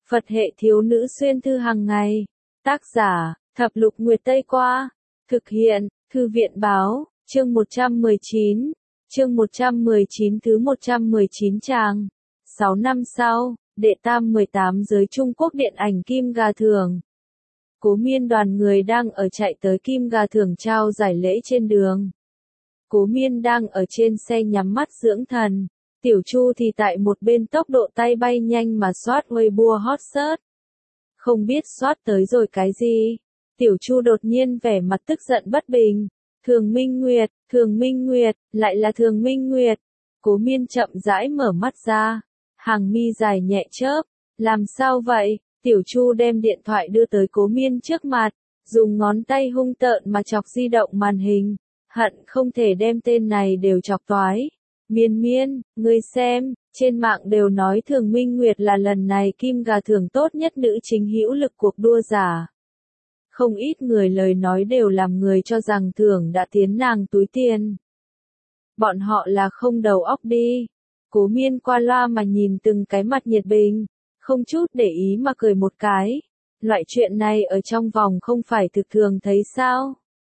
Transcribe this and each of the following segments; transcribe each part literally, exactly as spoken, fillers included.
Phật hệ thiếu nữ xuyên thư hàng ngày. Tác giả, Thập Lục Nguyệt Tây Qua. Thực hiện, Thư viện Báo, chương một trăm mười chín. Chương một trăm mười chín thứ một trăm mười chín trang. sáu năm sau, đệ tam mười tám giới Trung Quốc điện ảnh Kim Gà Thưởng. Cố Miên đoàn người đang ở chạy tới Kim Gà Thưởng trao giải lễ trên đường. Cố Miên đang ở trên xe nhắm mắt dưỡng thần. Tiểu Chu thì tại một bên tốc độ tay bay nhanh mà soát Weibo hot search. Không biết soát tới rồi cái gì. Tiểu Chu đột nhiên vẻ mặt tức giận bất bình. Thường Minh Nguyệt, Thường Minh Nguyệt, lại là Thường Minh Nguyệt. Cố Miên chậm rãi mở mắt ra. Hàng mi dài nhẹ chớp. Làm sao vậy? Tiểu Chu đem điện thoại đưa tới Cố Miên trước mặt. Dùng ngón tay hung tợn mà chọc di động màn hình. Hận không thể đem tên này đều chọc toái. Miên Miên, ngươi xem, trên mạng đều nói Thường Minh Nguyệt là lần này Kim Gà Thưởng tốt nhất nữ chính hữu lực cuộc đua giả. Không ít người lời nói đều làm người cho rằng thưởng đã tiến nàng túi tiền. Bọn họ là không đầu óc đi. Cố Miên qua loa mà nhìn từng cái mặt nhiệt bình, không chút để ý mà cười một cái. Loại chuyện này ở trong vòng không phải thực thường thấy sao?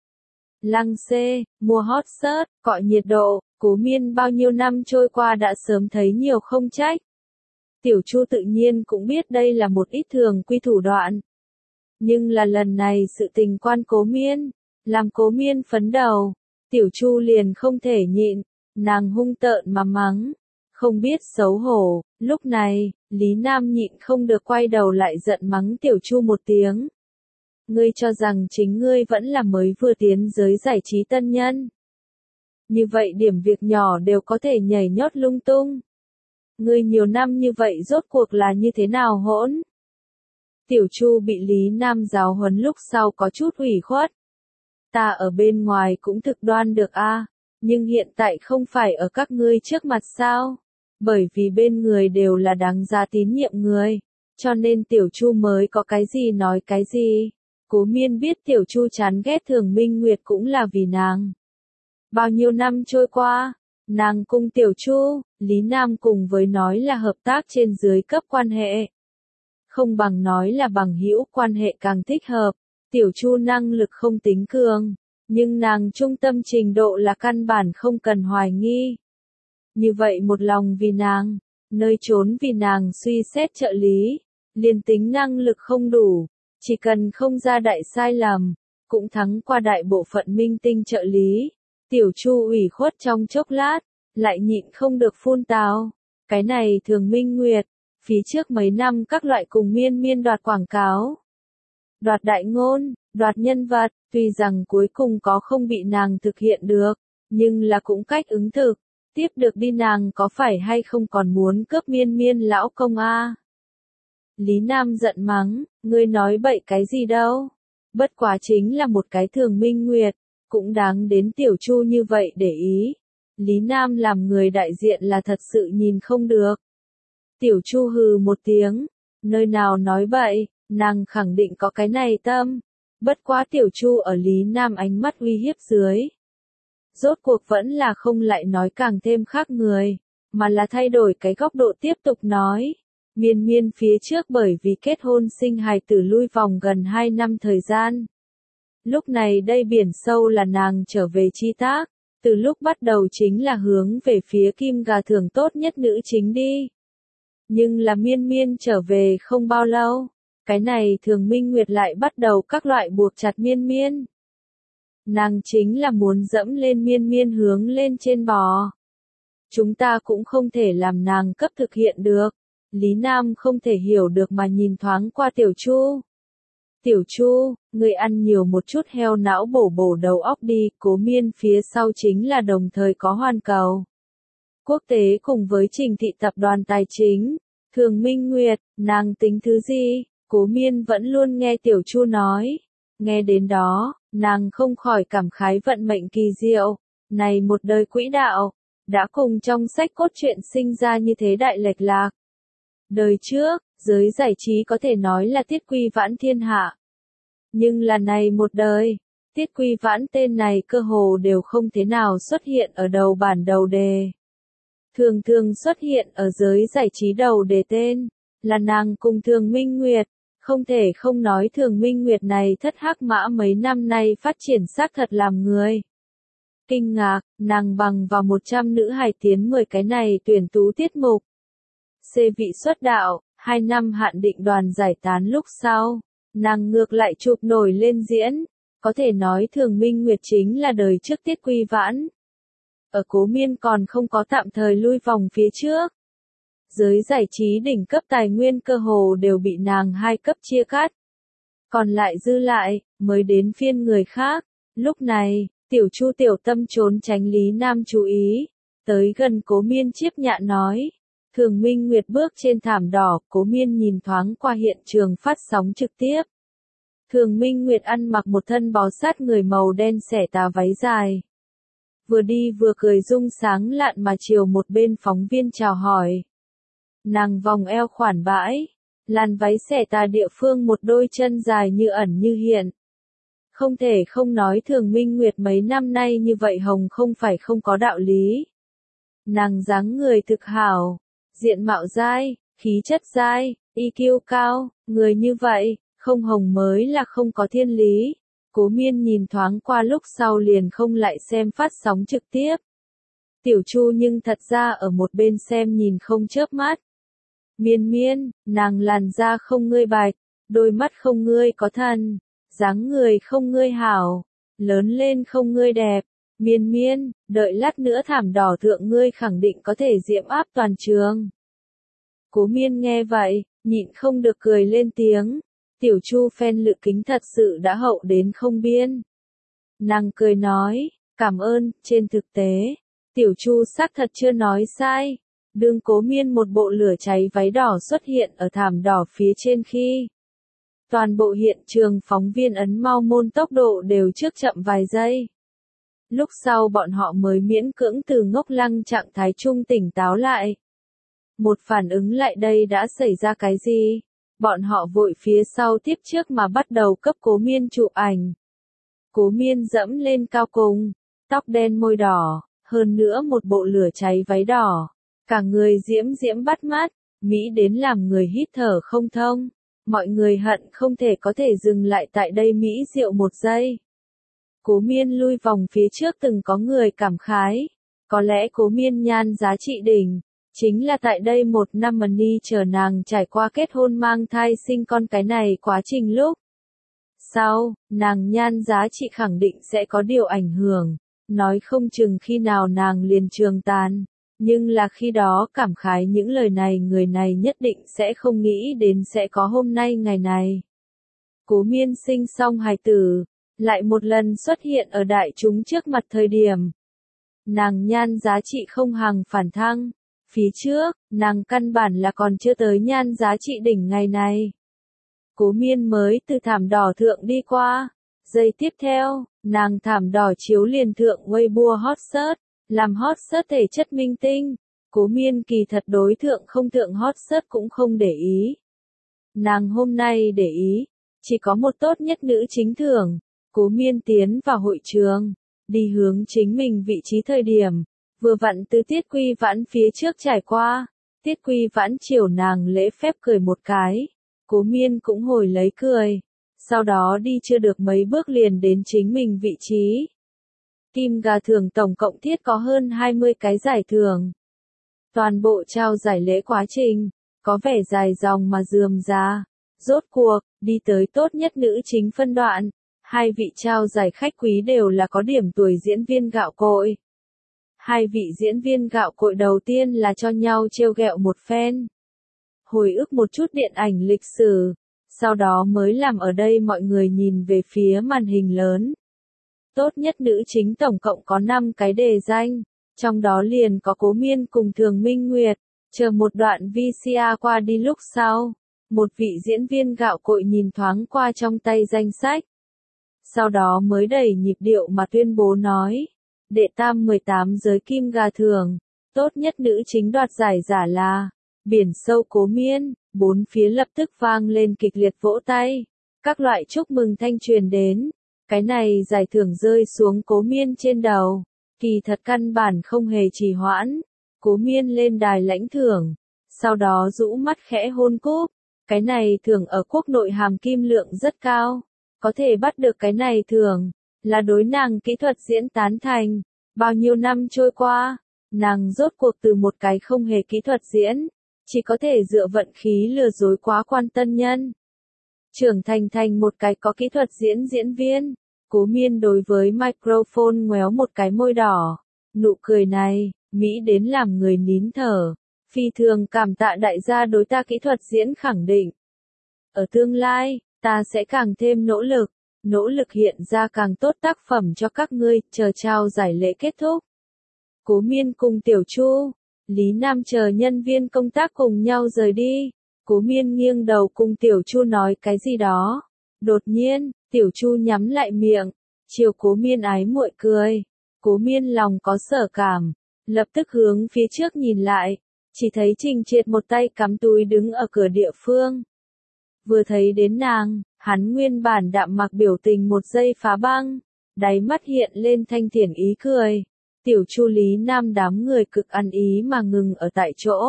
Lăng xê, mua hot search, cọ nhiệt độ, Cố Miên bao nhiêu năm trôi qua đã sớm thấy nhiều không trách. Tiểu Chu tự nhiên cũng biết đây là một ít thường quy thủ đoạn. Nhưng là lần này sự tình quan Cố Miên, làm Cố Miên phấn đầu. Tiểu Chu liền không thể nhịn, nàng hung tợn mà mắng. Không biết xấu hổ, lúc này, Lý Nam nhịn không được quay đầu lại giận mắng Tiểu Chu một tiếng. Ngươi cho rằng chính ngươi vẫn là mới vừa tiến giới giải trí tân nhân. Như vậy điểm việc nhỏ đều có thể nhảy nhót lung tung. Ngươi nhiều năm như vậy rốt cuộc là như thế nào hỗn? Tiểu Chu bị Lý Nam giáo huấn lúc sau có chút ủy khuất. Ta ở bên ngoài cũng thực đoan được a, à, nhưng hiện tại không phải ở các ngươi trước mặt sao? Bởi vì bên người đều là đáng giá tín nhiệm người, cho nên Tiểu Chu mới có cái gì nói cái gì. Cố Miên biết Tiểu Chu chán ghét Thường Minh Nguyệt cũng là vì nàng. Bao nhiêu năm trôi qua, nàng cùng Tiểu Chu, Lý Nam cùng với nói là hợp tác trên dưới cấp quan hệ. Không bằng nói là bằng hữu quan hệ càng thích hợp. Tiểu Chu năng lực không tính cường, nhưng nàng trung tâm trình độ là căn bản không cần hoài nghi. Như vậy một lòng vì nàng, nơi trốn vì nàng suy xét trợ lý, liền tính năng lực không đủ, chỉ cần không ra đại sai lầm, cũng thắng qua đại bộ phận minh tinh trợ lý. Tiểu Chu ủy khuất trong chốc lát, lại nhịn không được phun tào. Cái này Thường Minh Nguyệt, phía trước mấy năm các loại cùng Miên Miên đoạt quảng cáo, đoạt đại ngôn, đoạt nhân vật, tuy rằng cuối cùng có không bị nàng thực hiện được, nhưng là cũng cách ứng thực. Tiếp được đi nàng có phải hay không còn muốn cướp Miên Miên lão công a? Lý Nam giận mắng, ngươi nói bậy cái gì đâu? Bất quá chính là một cái Thường Minh Nguyệt, cũng đáng đến Tiểu Chu như vậy để ý. Lý Nam làm người đại diện là thật sự nhìn không được. Tiểu Chu hừ một tiếng, nơi nào nói bậy, nàng khẳng định có cái này tâm. Bất quá Tiểu Chu ở Lý Nam ánh mắt uy hiếp dưới. Rốt cuộc vẫn là không lại nói càng thêm khác người, mà là thay đổi cái góc độ tiếp tục nói. Miên Miên phía trước bởi vì kết hôn sinh hài tử lui vòng gần hai năm thời gian. Lúc này đây biển sâu là nàng trở về chi tác, từ lúc bắt đầu chính là hướng về phía Kim Gà Thưởng tốt nhất nữ chính đi. Nhưng là Miên Miên trở về không bao lâu, cái này Thường Minh Nguyệt lại bắt đầu các loại buộc chặt Miên Miên. Nàng chính là muốn dẫm lên Miên Miên hướng lên trên bò. Chúng ta cũng không thể làm nàng cấp thực hiện được. Lý Nam không thể hiểu được mà nhìn thoáng qua Tiểu Chu. Tiểu Chu, ngươi ăn nhiều một chút heo não bổ bổ đầu óc đi. Cố Miên phía sau chính là đồng thời có Hoàn Cầu Quốc tế cùng với Trình Thị tập đoàn tài chính. Thường Minh Nguyệt, nàng tính thứ gì? Cố Miên vẫn luôn nghe Tiểu Chu nói. Nghe đến đó, nàng không khỏi cảm khái vận mệnh kỳ diệu. Này một đời quỹ đạo, đã cùng trong sách cốt truyện sinh ra như thế đại lệch lạc. Đời trước, giới giải trí có thể nói là Tiết Quy Vãn thiên hạ. Nhưng là này một đời, Tiết Quy Vãn tên này cơ hồ đều không thế nào xuất hiện ở đầu bản đầu đề. Thường thường xuất hiện ở giới giải trí đầu đề tên, là nàng cùng Thường Minh Nguyệt. Không thể không nói Thường Minh Nguyệt này thất hắc mã mấy năm nay phát triển xác thật làm người kinh ngạc, nàng bằng vào một trăm nữ hài tiến mười cái này tuyển tú tiết mục. C vị xuất đạo, hai năm hạn định đoàn giải tán lúc sau, nàng ngược lại chụp nổi lên diễn, có thể nói Thường Minh Nguyệt chính là đời trước Tiết Quy Vãn. Ở Cố Miên còn không có tạm thời lui vòng phía trước. Giới giải trí đỉnh cấp tài nguyên cơ hồ đều bị nàng hai cấp chia cắt. Còn lại dư lại, mới đến phiên người khác. Lúc này, Tiểu Chu tiểu tâm trốn tránh Lý Nam chú ý. Tới gần Cố Miên chiếp nhạ nói. Thường Minh Nguyệt bước trên thảm đỏ, Cố Miên nhìn thoáng qua hiện trường phát sóng trực tiếp. Thường Minh Nguyệt ăn mặc một thân bó sát người màu đen xẻ tà váy dài. Vừa đi vừa cười rung sáng lạn mà chiều một bên phóng viên chào hỏi. Nàng vòng eo khoản bãi, làn váy xẻ tà địa phương một đôi chân dài như ẩn như hiện. Không thể không nói Thường Minh Nguyệt mấy năm nay như vậy hồng không phải không có đạo lý. Nàng dáng người thực hảo, diện mạo dai, khí chất dai, i kiu cao, người như vậy, không hồng mới là không có thiên lý. Cố Miên nhìn thoáng qua lúc sau liền không lại xem phát sóng trực tiếp. Tiểu Chu nhưng thật ra ở một bên xem nhìn không chớp mắt. Miên Miên, nàng làn da không ngươi bạch, đôi mắt không ngươi có thần, dáng người không ngươi hảo, lớn lên không ngươi đẹp. Miên Miên, đợi lát nữa thảm đỏ thượng ngươi khẳng định có thể diễm áp toàn trường. Cố Miên nghe vậy, nhịn không được cười lên tiếng. Tiểu Chu fan lự kính thật sự đã hậu đến không biên. Nàng cười nói, cảm ơn, trên thực tế, Tiểu Chu xác thật chưa nói sai. Đương Cố Miên một bộ lửa cháy váy đỏ xuất hiện ở thảm đỏ phía trên khi. Toàn bộ hiện trường phóng viên ấn mau môn tốc độ đều trước chậm vài giây. Lúc sau bọn họ mới miễn cưỡng từ ngốc lăng trạng thái trung tỉnh táo lại. Một phản ứng lại đây đã xảy ra cái gì? Bọn họ vội phía sau tiếp trước mà bắt đầu cấp Cố Miên chụp ảnh. Cố Miên dẫm lên cao cùng, tóc đen môi đỏ, hơn nữa một bộ lửa cháy váy đỏ. Cả người diễm diễm bắt mắt, mỹ đến làm người hít thở không thông. Mọi người hận không thể có thể dừng lại tại đây mỹ diệu một giây. Cố Miên lui vòng phía trước từng có người cảm khái. Có lẽ Cố Miên nhan giá trị đỉnh. Chính là tại đây một năm money chờ nàng trải qua kết hôn mang thai sinh con cái này quá trình lúc. Sau, nàng nhan giá trị khẳng định sẽ có điều ảnh hưởng, nói không chừng khi nào nàng liền trường tàn, nhưng là khi đó cảm khái những lời này người này nhất định sẽ không nghĩ đến sẽ có hôm nay ngày này. Cố Miên sinh xong hài tử, lại một lần xuất hiện ở đại chúng trước mặt thời điểm. Nàng nhan giá trị không hàng phản thăng. Phía trước, nàng căn bản là còn chưa tới nhan giá trị đỉnh ngày này. Cố Miên mới từ thảm đỏ thượng đi qua. Giây tiếp theo, nàng thảm đỏ chiếu liền thượng Weibo hot search, làm hot search thể chất minh tinh. Cố Miên kỳ thật đối thượng không thượng hot search cũng không để ý. Nàng hôm nay để ý, chỉ có một tốt nhất nữ chính thưởng. Cố Miên tiến vào hội trường, đi hướng chính mình vị trí thời điểm. Vừa vặn từ Tiết Quy Vãn phía trước trải qua, Tiết Quy Vãn chiều nàng lễ phép cười một cái, Cố Miên cũng hồi lấy cười, sau đó đi chưa được mấy bước liền đến chính mình vị trí. Kim Gà Thưởng tổng cộng thiết có hơn hai mươi cái giải thưởng. Toàn bộ trao giải lễ quá trình, có vẻ dài dòng mà rườm rà. Rốt cuộc, đi tới tốt nhất nữ chính phân đoạn, hai vị trao giải khách quý đều là có điểm tuổi diễn viên gạo cội. Hai vị diễn viên gạo cội đầu tiên là cho nhau trêu ghẹo một phen. Hồi ức một chút điện ảnh lịch sử. Sau đó mới làm ở đây mọi người nhìn về phía màn hình lớn. Tốt nhất nữ chính tổng cộng có năm cái đề danh. Trong đó liền có Cố Miên cùng Thường Minh Nguyệt. Chờ một đoạn vê xê a qua đi lúc sau. Một vị diễn viên gạo cội nhìn thoáng qua trong tay danh sách. Sau đó mới đẩy nhịp điệu mà tuyên bố nói. Đệ tam mười tám giới Kim Gà Thưởng, tốt nhất nữ chính đoạt giải giả là Biển Sâu Cố Miên, bốn phía lập tức vang lên kịch liệt vỗ tay, các loại chúc mừng thanh truyền đến, cái này giải thưởng rơi xuống Cố Miên trên đầu, kỳ thật căn bản không hề trì hoãn, Cố Miên lên đài lãnh thưởng, sau đó rũ mắt khẽ hôn Cúp. Cái này thưởng ở quốc nội hàm kim lượng rất cao. Có thể bắt được cái này thưởng, là đối nàng kỹ thuật diễn tán thành. Bao nhiêu năm trôi qua, nàng rốt cuộc từ một cái không hề kỹ thuật diễn, chỉ có thể dựa vận khí lừa dối quá quan tân nhân. Trưởng thành thành một cái có kỹ thuật diễn diễn viên. Cố Miên đối với microphone ngoéo một cái môi đỏ. Nụ cười này, mỹ đến làm người nín thở. Phi thường cảm tạ đại gia đối ta kỹ thuật diễn khẳng định. Ở tương lai, ta sẽ càng thêm nỗ lực, nỗ lực hiện ra càng tốt tác phẩm cho các ngươi, chờ trao giải lễ kết thúc. Cố Miên cùng Tiểu Chu, Lý Nam chờ nhân viên công tác cùng nhau rời đi. Cố Miên nghiêng đầu cùng Tiểu Chu nói cái gì đó. Đột nhiên, Tiểu Chu nhắm lại miệng, chiều Cố Miên ái muội cười. Cố Miên lòng có sở cảm, lập tức hướng phía trước nhìn lại, chỉ thấy Trình Triệt một tay cắm túi đứng ở cửa địa phương. Vừa thấy đến nàng, hắn nguyên bản đạm mặc biểu tình một giây phá băng, đáy mắt hiện lên thanh thiện ý cười. Tiểu Chu Lý Nam đám người cực ăn ý mà ngừng ở tại chỗ.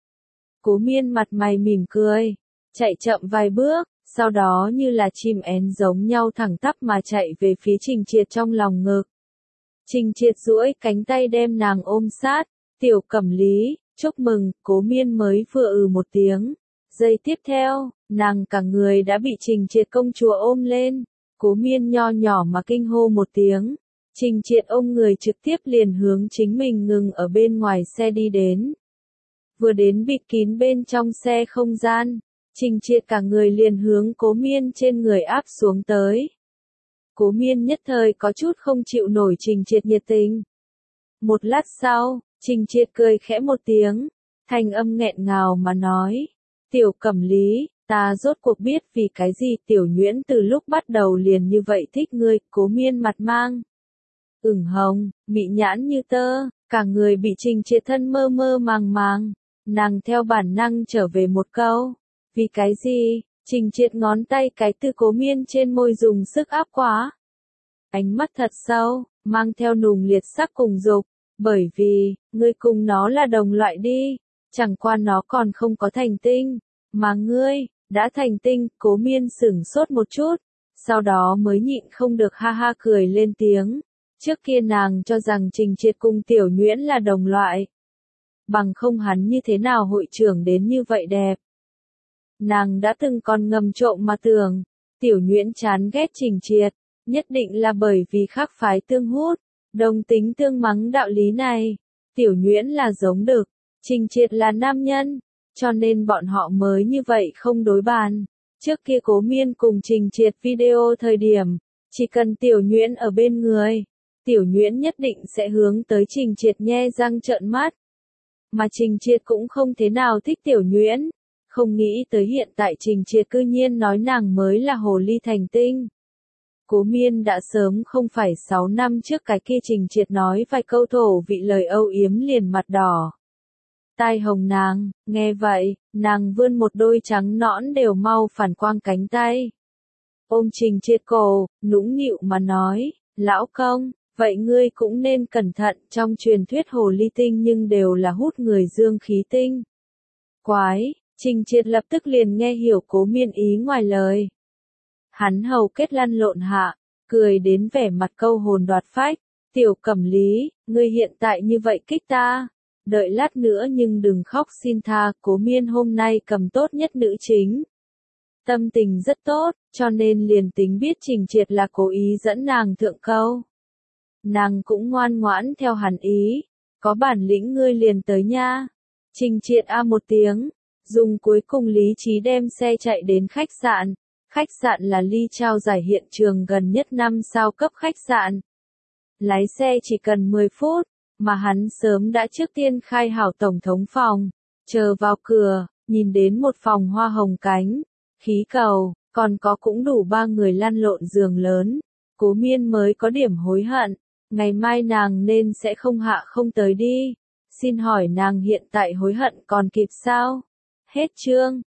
Cố Miên mặt mày mỉm cười, chạy chậm vài bước, sau đó như là chim én giống nhau thẳng tắp mà chạy về phía Trình Triệt trong lòng ngực. Trình Triệt duỗi cánh tay đem nàng ôm sát. Tiểu Cẩm Lý, chúc mừng. Cố Miên mới vừa ừ một tiếng. Giây tiếp theo, nàng cả người đã bị Trình Triệt công chúa ôm lên. Cố Miên nho nhỏ mà kinh hô một tiếng. Trình Triệt ôm người trực tiếp liền hướng chính mình ngừng ở bên ngoài xe đi đến. Vừa đến bịt kín bên trong xe không gian, Trình Triệt cả người liền hướng Cố Miên trên người áp xuống tới. Cố Miên nhất thời có chút không chịu nổi Trình Triệt nhiệt tình. Một lát sau, Trình Triệt cười khẽ một tiếng, thanh âm nghẹn ngào mà nói. Tiểu Cẩm Lý, ta rốt cuộc biết vì cái gì Tiểu Nhuyễn từ lúc bắt đầu liền như vậy thích ngươi. Cố Miên mặt mang ửng hồng, mị nhãn như tơ, cả người bị Trình Triệt thân mơ mơ màng màng. Nàng theo bản năng trở về một câu. Vì cái gì? Trình Triệt ngón tay cái từ Cố Miên trên môi dùng sức áp quá. Ánh mắt thật sâu, mang theo nùng liệt sắc cùng dục. Bởi vì, ngươi cùng nó là đồng loại đi. Chẳng qua nó còn không có thành tinh. Mà ngươi, đã thành tinh. Cố Miên sửng sốt một chút. Sau đó mới nhịn không được ha ha cười lên tiếng. Trước kia nàng cho rằng Trình Triệt cùng Tiểu Nhuyễn là đồng loại. Bằng không hắn như thế nào hội trưởng đến như vậy đẹp. Nàng đã từng còn ngầm trộm mà tưởng, Tiểu Nhuyễn chán ghét Trình Triệt, nhất định là bởi vì khác phái tương hút, đồng tính tương mắng đạo lý này. Tiểu Nhuyễn là giống đực, Trình Triệt là nam nhân, cho nên bọn họ mới như vậy không đối bàn. Trước kia Cố Miên cùng Trình Triệt video thời điểm, chỉ cần Tiểu Nhuyễn ở bên người, Tiểu Nhuyễn nhất định sẽ hướng tới Trình Triệt nhe răng trợn mắt. Mà Trình Triệt cũng không thế nào thích Tiểu Nhuyễn. Không nghĩ tới hiện tại Trình Triệt cư nhiên nói nàng mới là hồ ly thành tinh. Cố Miên đã sớm không phải sáu năm trước cái kia Trình Triệt nói vài câu thổ vị lời âu yếm liền mặt đỏ. Tai hồng nàng, nghe vậy, nàng vươn một đôi trắng nõn đều mau phản quang cánh tay. Ôm Trình Triệt cổ, nũng nịu mà nói, lão công, vậy ngươi cũng nên cẩn thận, trong truyền thuyết hồ ly tinh nhưng đều là hút người dương khí tinh. Quái! Trình Triệt lập tức liền nghe hiểu Cố Miên ý ngoài lời. Hắn hầu kết lăn lộn hạ, cười đến vẻ mặt câu hồn đoạt phách. Tiểu Cẩm Lý, ngươi hiện tại như vậy kích ta. Đợi lát nữa nhưng đừng khóc xin tha. Cố Miên hôm nay cầm tốt nhất nữ chính. Tâm tình rất tốt, cho nên liền tính biết Trình Triệt là cố ý dẫn nàng thượng câu. Nàng cũng ngoan ngoãn theo hắn ý. Có bản lĩnh ngươi liền tới nha. Trình Triệt a một tiếng. Dùng cuối cùng lý trí đem xe chạy đến khách sạn. Khách sạn là ly trao giải hiện trường gần nhất năm sao cấp khách sạn. Lái xe chỉ cần mười phút, mà hắn sớm đã trước tiên khai hảo tổng thống phòng. Chờ vào cửa, nhìn đến một phòng hoa hồng cánh, khí cầu, còn có cũng đủ ba người lăn lộn giường lớn. Cố Miên mới có điểm hối hận, ngày mai nàng nên sẽ không hạ không tới đi. Xin hỏi nàng hiện tại hối hận còn kịp sao? Hết chương.